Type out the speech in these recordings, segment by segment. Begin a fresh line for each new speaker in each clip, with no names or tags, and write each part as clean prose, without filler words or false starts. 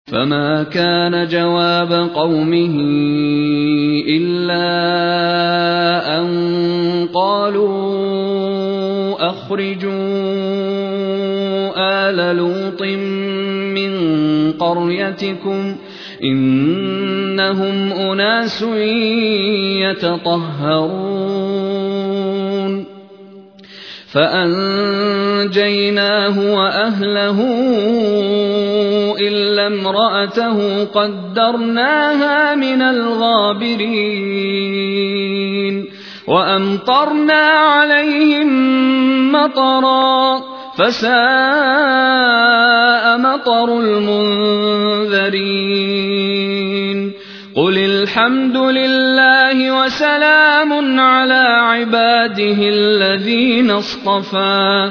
فما كان جواب قومه إلا أن قالوا أخرجوا آل لوط من قريتكم إنهم أناس يتطهرون فأنجيناه وأهله إلا امرأته قدرناها من الغابرين وأمطرنا عليهم مطرا فساء مطر المنذرين قل الحمد لله وسلام على عباده الذين اصطفى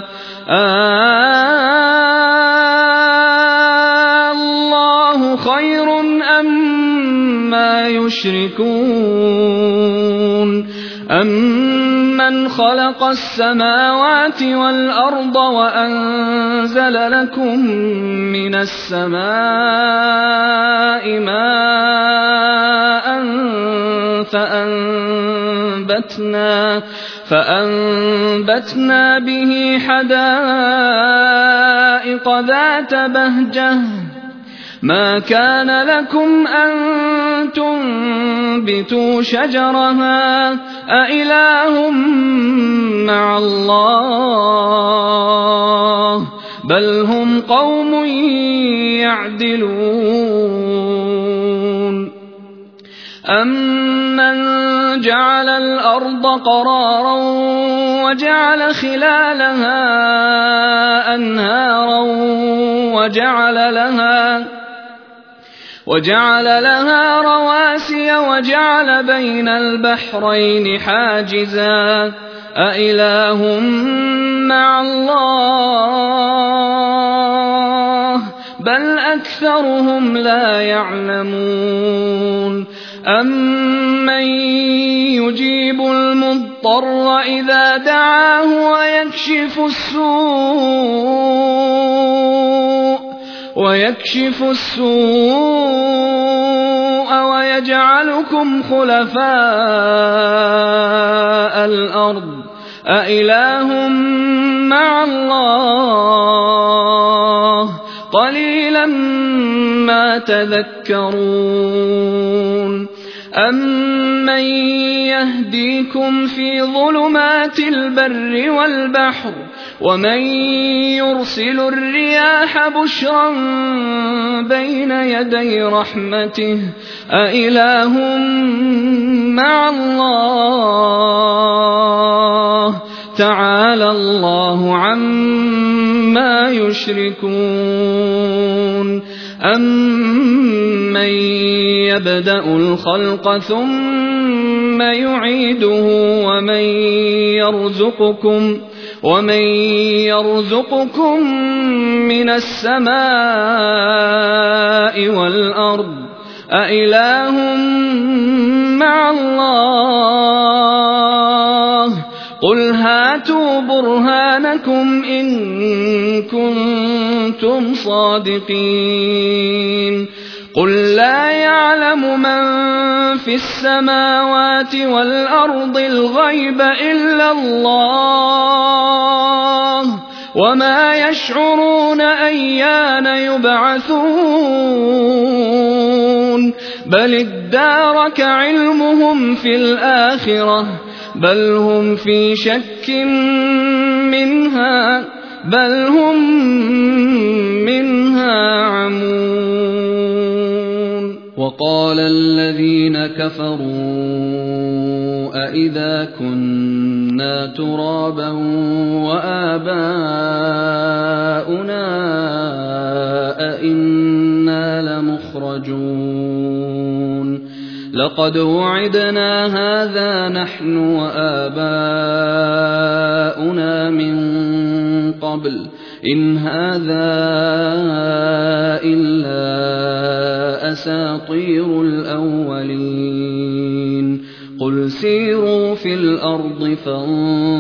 الله خير أما يشركون أمن خلق السماوات والأرض وأنزل لكم من السماء ماء فأنبتنا به حدائق ذات بهجة ما كان لكم أن تنبتوا شجرها أإله مع الله بل هم قوم يعدلون أمن جعل الأرض قرارا وجعل خلالها أنهارا وجعل لها رواسي وجعل بين البحرين حاجزا أإله مع الله بل أكثرهم لا يعلمون أمن يجيب المضطر إذا دعاه ويكشف السوء ويجعلكم خلفاء الأرض أإله مع الله قليلا ما تذكرون أمن يهديكم في ظلمات البر والبحر ومن يرسل الرياح بشرا بين يدي رحمته أإله مع الله تعالى الله عما يشركون أمن يبدأ الخلق ثم يعيده ومن يرزقكم من السماء والأرض أإله مع الله قل هاتوا برهانكم إن كنتم صادقين قل لا يعلم من في السماوات والأرض الغيب إلا الله وما يشعرون أيان يبعثون بل ادارك علمهم في الآخرة بل هم في شك منها بل هم منها عمون وقال الذين كفروا أإذا كنا ترابا وآباؤنا أإنا لمخرجون لقد وعدنا هذا نحن وآباؤنا من قبل إن هذا إلا أساطير الأولين قل سيروا في الأرض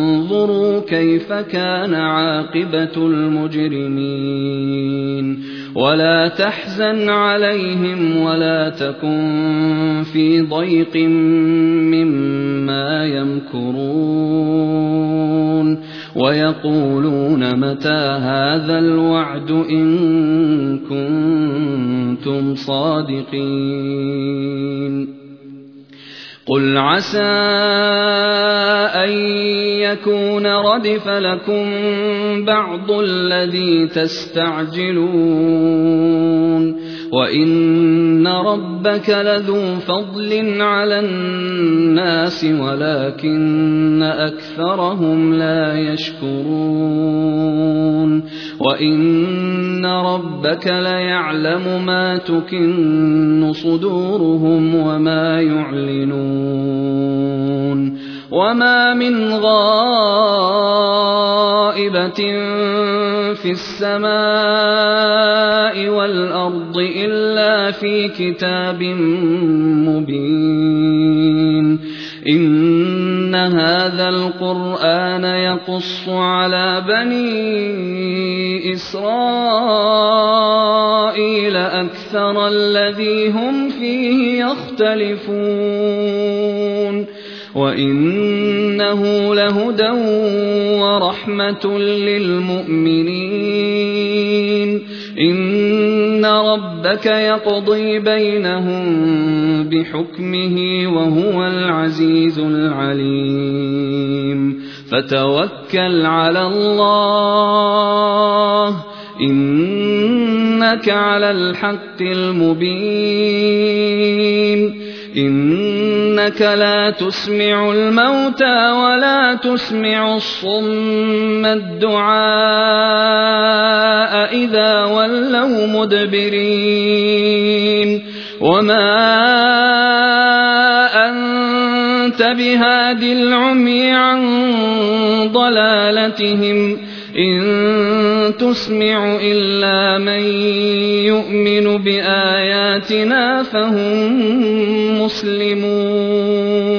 فانظروا كيف كان عاقبة المجرمين ولا تحزن عليهم ولا تكن في ضيق مما يمكرون ويقولون متى هذا الوعد إن كنتم صادقين قل عسى أن يكون ردف لكم بعض الذي تستعجلون وإن ربك لذو فضل على الناس ولكن أكثرهم لا يشكرون وإن ربك ليعلم ما تكن صدورهم وما يعلنون وما من غائبة في السماء والأرض إلا في كتاب مبين إن هذا القرآن يقص على بني إسرائيل أكثر الذي هم فيه يختلفون وإنه لهدى ورحمة للمؤمنين إن ربك يقضي بينهم بحكمه وهو العزيز العليم فتوكل على الله إنك على الحق المبين إنك لا تسمع الموتى ولا تسمع الصم الدعاء إذا ولوا مدبرين وما أنت بهاد العمي عن ضلالتهم إن تسمع إلا من يؤمن بآياتنا فهم مسلمون